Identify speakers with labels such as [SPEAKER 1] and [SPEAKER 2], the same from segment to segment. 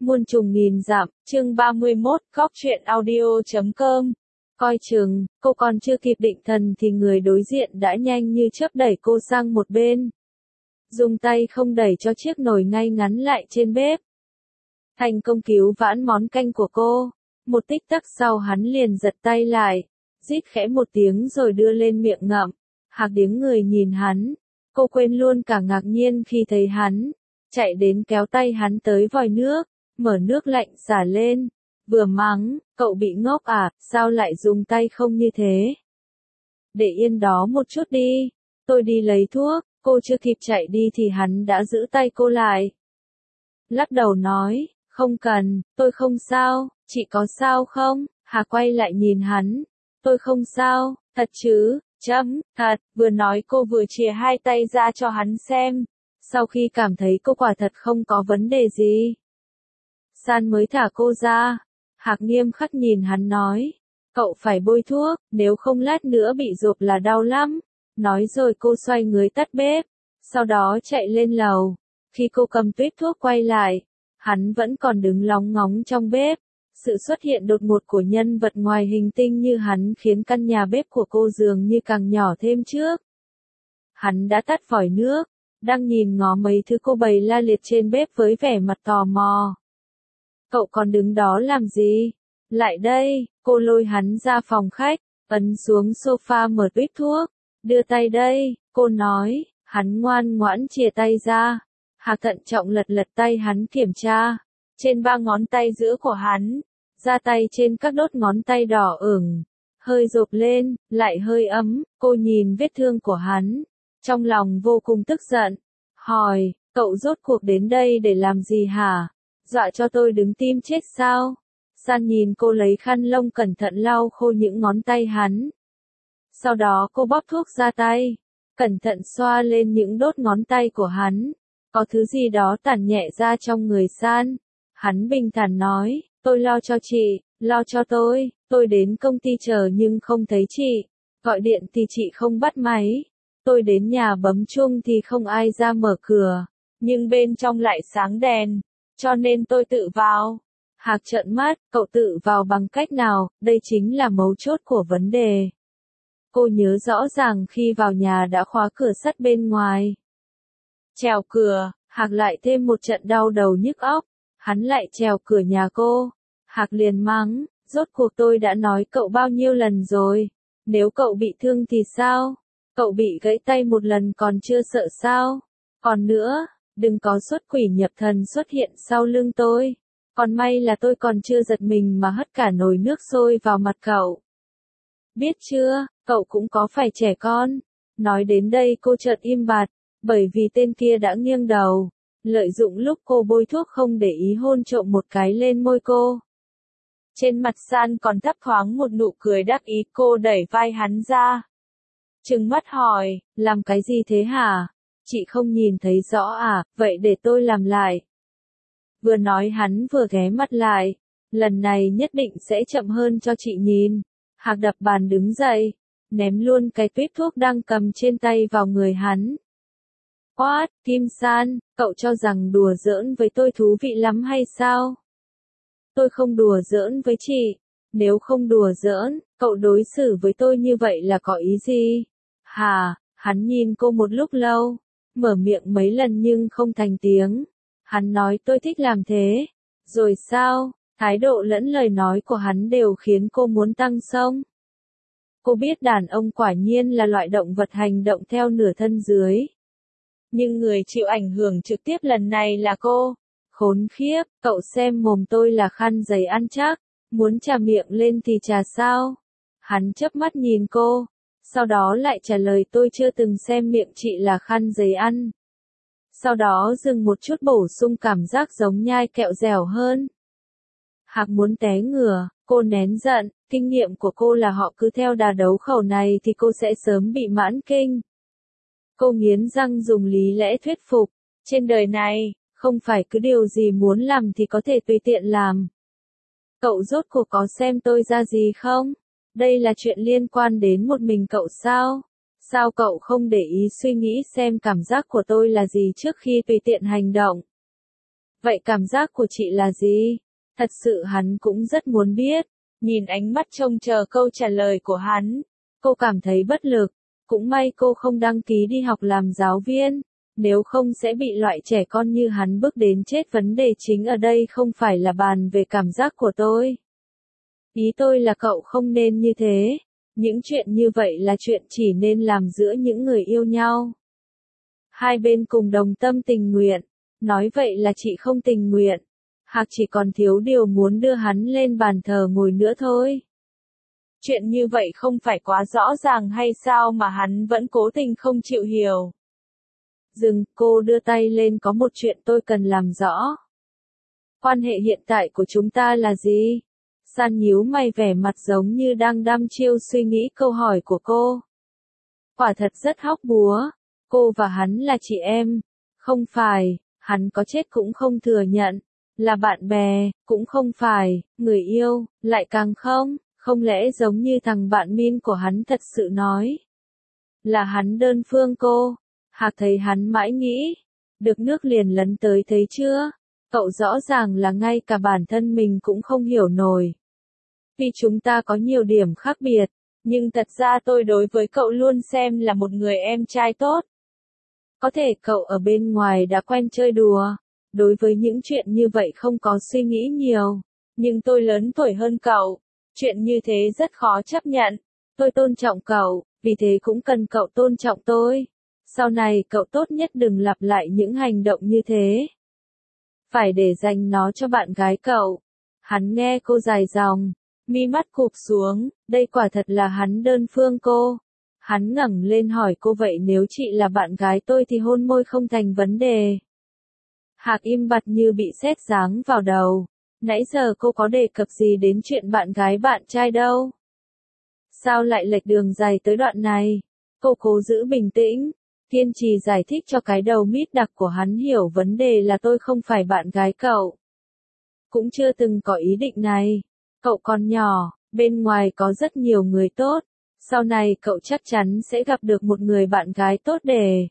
[SPEAKER 1] Muôn trùng nghìn dặm, chương 31, góc truyện audio.com. Coi chừng, cô còn chưa kịp định thần thì người đối diện đã nhanh như chớp đẩy cô sang một bên. Dùng tay không đẩy cho chiếc nồi ngay ngắn lại trên bếp. Thành công cứu vãn món canh của cô. Một tích tắc sau hắn liền giật tay lại, rít khẽ một tiếng rồi đưa lên miệng ngậm. Hạc Điếng người nhìn hắn, cô quên luôn cả ngạc nhiên khi thấy hắn, chạy đến kéo tay hắn tới vòi nước, mở nước lạnh xả lên, vừa mắng, cậu bị ngốc à, sao lại dùng tay không như thế? Để yên đó một chút đi, tôi đi lấy thuốc, cô chưa kịp chạy đi thì hắn đã giữ tay cô lại. Lắc đầu nói, không cần, tôi không sao, chị có sao không? Hà quay lại nhìn hắn, tôi không sao, thật chứ, thật, vừa nói cô vừa chìa hai tay ra cho hắn xem, sau khi cảm thấy cô quả thật không có vấn đề gì. San mới thả cô ra, Hạc nghiêm khắc nhìn hắn nói, cậu phải bôi thuốc, nếu không lát nữa bị rộp là đau lắm. Nói rồi cô xoay người tắt bếp, sau đó chạy lên lầu. Khi cô cầm tuyết thuốc quay lại, hắn vẫn còn đứng lóng ngóng trong bếp. Sự xuất hiện đột ngột của nhân vật ngoài hành tinh như hắn khiến căn nhà bếp của cô dường như càng nhỏ thêm trước. Hắn đã tắt vòi nước, đang nhìn ngó mấy thứ cô bày la liệt trên bếp với vẻ mặt tò mò. Cậu còn đứng đó làm gì? Lại đây, cô lôi hắn ra phòng khách, ấn xuống sofa mở tuyết thuốc. Đưa tay đây, cô nói, hắn ngoan ngoãn chìa tay ra. Hạc thận trọng lật lật tay hắn kiểm tra. Trên ba ngón tay giữa của hắn, da tay trên các đốt ngón tay đỏ ửng, hơi rộp lên, lại hơi ấm. Cô nhìn vết thương của hắn, trong lòng vô cùng tức giận. Hỏi, cậu rốt cuộc đến đây để làm gì hả? Dọa cho tôi đứng tim chết sao? San nhìn cô lấy khăn lông cẩn thận lau khô những ngón tay hắn. Sau đó cô bóp thuốc ra tay, cẩn thận xoa lên những đốt ngón tay của hắn. Có thứ gì đó tản nhẹ ra trong người San. Hắn bình thản nói, tôi lo cho chị, lo cho tôi đến công ty chờ nhưng không thấy chị. Gọi điện thì chị không bắt máy. Tôi đến nhà bấm chuông thì không ai ra mở cửa, nhưng bên trong lại sáng đèn, cho nên tôi tự vào. Hạc trợn mắt, cậu tự vào bằng cách nào, đây chính là mấu chốt của vấn đề. Cô nhớ rõ ràng khi vào nhà đã khóa cửa sắt bên ngoài. Trèo cửa, Hạc lại thêm một trận đau đầu nhức óc, hắn lại trèo cửa nhà cô. Hạc liền mắng, rốt cuộc tôi đã nói cậu bao nhiêu lần rồi, nếu cậu bị thương thì sao? Cậu bị gãy tay một lần còn chưa sợ sao? Còn nữa, đừng có xuất quỷ nhập thần xuất hiện sau lưng tôi. Còn may là tôi còn chưa giật mình mà hất cả nồi nước sôi vào mặt cậu. Biết chưa, cậu cũng có phải trẻ con. Nói đến đây cô chợt im bặt, bởi vì tên kia đã nghiêng đầu, lợi dụng lúc cô bôi thuốc không để ý hôn trộm một cái lên môi cô. Trên mặt San còn thấp thoáng một nụ cười đắc ý, cô đẩy vai hắn ra. Trừng mắt hỏi, làm cái gì thế hả? Chị không nhìn thấy rõ à, vậy để tôi làm lại. Vừa nói hắn vừa ghé mắt lại, lần này nhất định sẽ chậm hơn cho chị nhìn. Hạc đập bàn đứng dậy, ném luôn cái tuyết thuốc đang cầm trên tay vào người hắn. What, Kim San, cậu cho rằng đùa giỡn với tôi thú vị lắm hay sao? Tôi không đùa giỡn với chị. Nếu không đùa giỡn, cậu đối xử với tôi như vậy là có ý gì? Hà, hắn nhìn cô một lúc lâu, mở miệng mấy lần nhưng không thành tiếng. Hắn nói tôi thích làm thế. Rồi sao? Thái độ lẫn lời nói của hắn đều khiến cô muốn tăng xông. Cô biết đàn ông quả nhiên là loại động vật hành động theo nửa thân dưới. Nhưng người chịu ảnh hưởng trực tiếp lần này là cô. Khốn khiếp, cậu xem mồm tôi là khăn giấy ăn chắc, muốn chà miệng lên thì chà sao? Hắn chớp mắt nhìn cô, sau đó lại trả lời tôi chưa từng xem miệng chị là khăn giấy ăn. Sau đó dừng một chút bổ sung cảm giác giống nhai kẹo dẻo hơn. Hạc muốn té ngửa, cô nén giận, kinh nghiệm của cô là họ cứ theo đà đấu khẩu này thì cô sẽ sớm bị mãn kinh. Cô nghiến răng dùng lý lẽ thuyết phục, trên đời này, không phải cứ điều gì muốn làm thì có thể tùy tiện làm. Cậu rốt cuộc có xem tôi ra gì không? Đây là chuyện liên quan đến một mình cậu sao? Sao cậu không để ý suy nghĩ xem cảm giác của tôi là gì trước khi tùy tiện hành động? Vậy cảm giác của chị là gì? Thật sự hắn cũng rất muốn biết. Nhìn ánh mắt trông chờ câu trả lời của hắn, cô cảm thấy bất lực. Cũng may cô không đăng ký đi học làm giáo viên, nếu không sẽ bị loại trẻ con như hắn bức đến chết. Vấn đề chính ở đây không phải là bàn về cảm giác của tôi. Ý tôi là cậu không nên như thế. Những chuyện như vậy là chuyện chỉ nên làm giữa những người yêu nhau. Hai bên cùng đồng tâm tình nguyện. Nói vậy là chị không tình nguyện. Hạc chỉ còn thiếu điều muốn đưa hắn lên bàn thờ ngồi nữa thôi. Chuyện như vậy không phải quá rõ ràng hay sao mà hắn vẫn cố tình không chịu hiểu. Dừng, cô đưa tay lên, có một chuyện tôi cần làm rõ. Quan hệ hiện tại của chúng ta là gì? San nhíu mày, vẻ mặt giống như đang đăm chiêu suy nghĩ câu hỏi của cô. Quả thật rất hóc búa. Cô và hắn là chị em. Không phải, hắn có chết cũng không thừa nhận. Là bạn bè, cũng không phải, người yêu, lại càng không. Không lẽ giống như thằng bạn Min của hắn thật sự nói. Là hắn đơn phương cô. Hạc thấy hắn mãi nghĩ. Được nước liền lấn tới, thấy chưa? Cậu rõ ràng là ngay cả bản thân mình cũng không hiểu nổi. Vì chúng ta có nhiều điểm khác biệt, nhưng thật ra tôi đối với cậu luôn xem là một người em trai tốt. Có thể cậu ở bên ngoài đã quen chơi đùa, đối với những chuyện như vậy không có suy nghĩ nhiều, nhưng tôi lớn tuổi hơn cậu, chuyện như thế rất khó chấp nhận. Tôi tôn trọng cậu, vì thế cũng cần cậu tôn trọng tôi. Sau này cậu tốt nhất đừng lặp lại những hành động như thế. Phải để dành nó cho bạn gái cậu. Hắn nghe cô dài dòng, mi mắt cụp xuống, đây quả thật là hắn đơn phương cô. Hắn ngẩng lên hỏi cô, vậy nếu chị là bạn gái tôi thì hôn môi không thành vấn đề. Hạc im bặt như bị sét giáng vào đầu. Nãy giờ cô có đề cập gì đến chuyện bạn gái bạn trai đâu? Sao lại lệch đường dài tới đoạn này? Cô cố giữ bình tĩnh, kiên trì giải thích cho cái đầu mít đặc của hắn hiểu vấn đề là tôi không phải bạn gái cậu. Cũng chưa từng có ý định này. Cậu còn nhỏ, bên ngoài có rất nhiều người tốt. Sau này cậu chắc chắn sẽ gặp được một người bạn gái tốt để.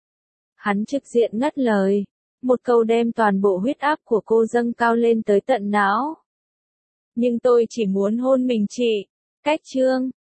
[SPEAKER 1] Hắn trực diện ngắt lời. Một câu đem toàn bộ huyết áp của cô dâng cao lên tới tận não. Nhưng tôi chỉ muốn hôn mình chị. Cách chương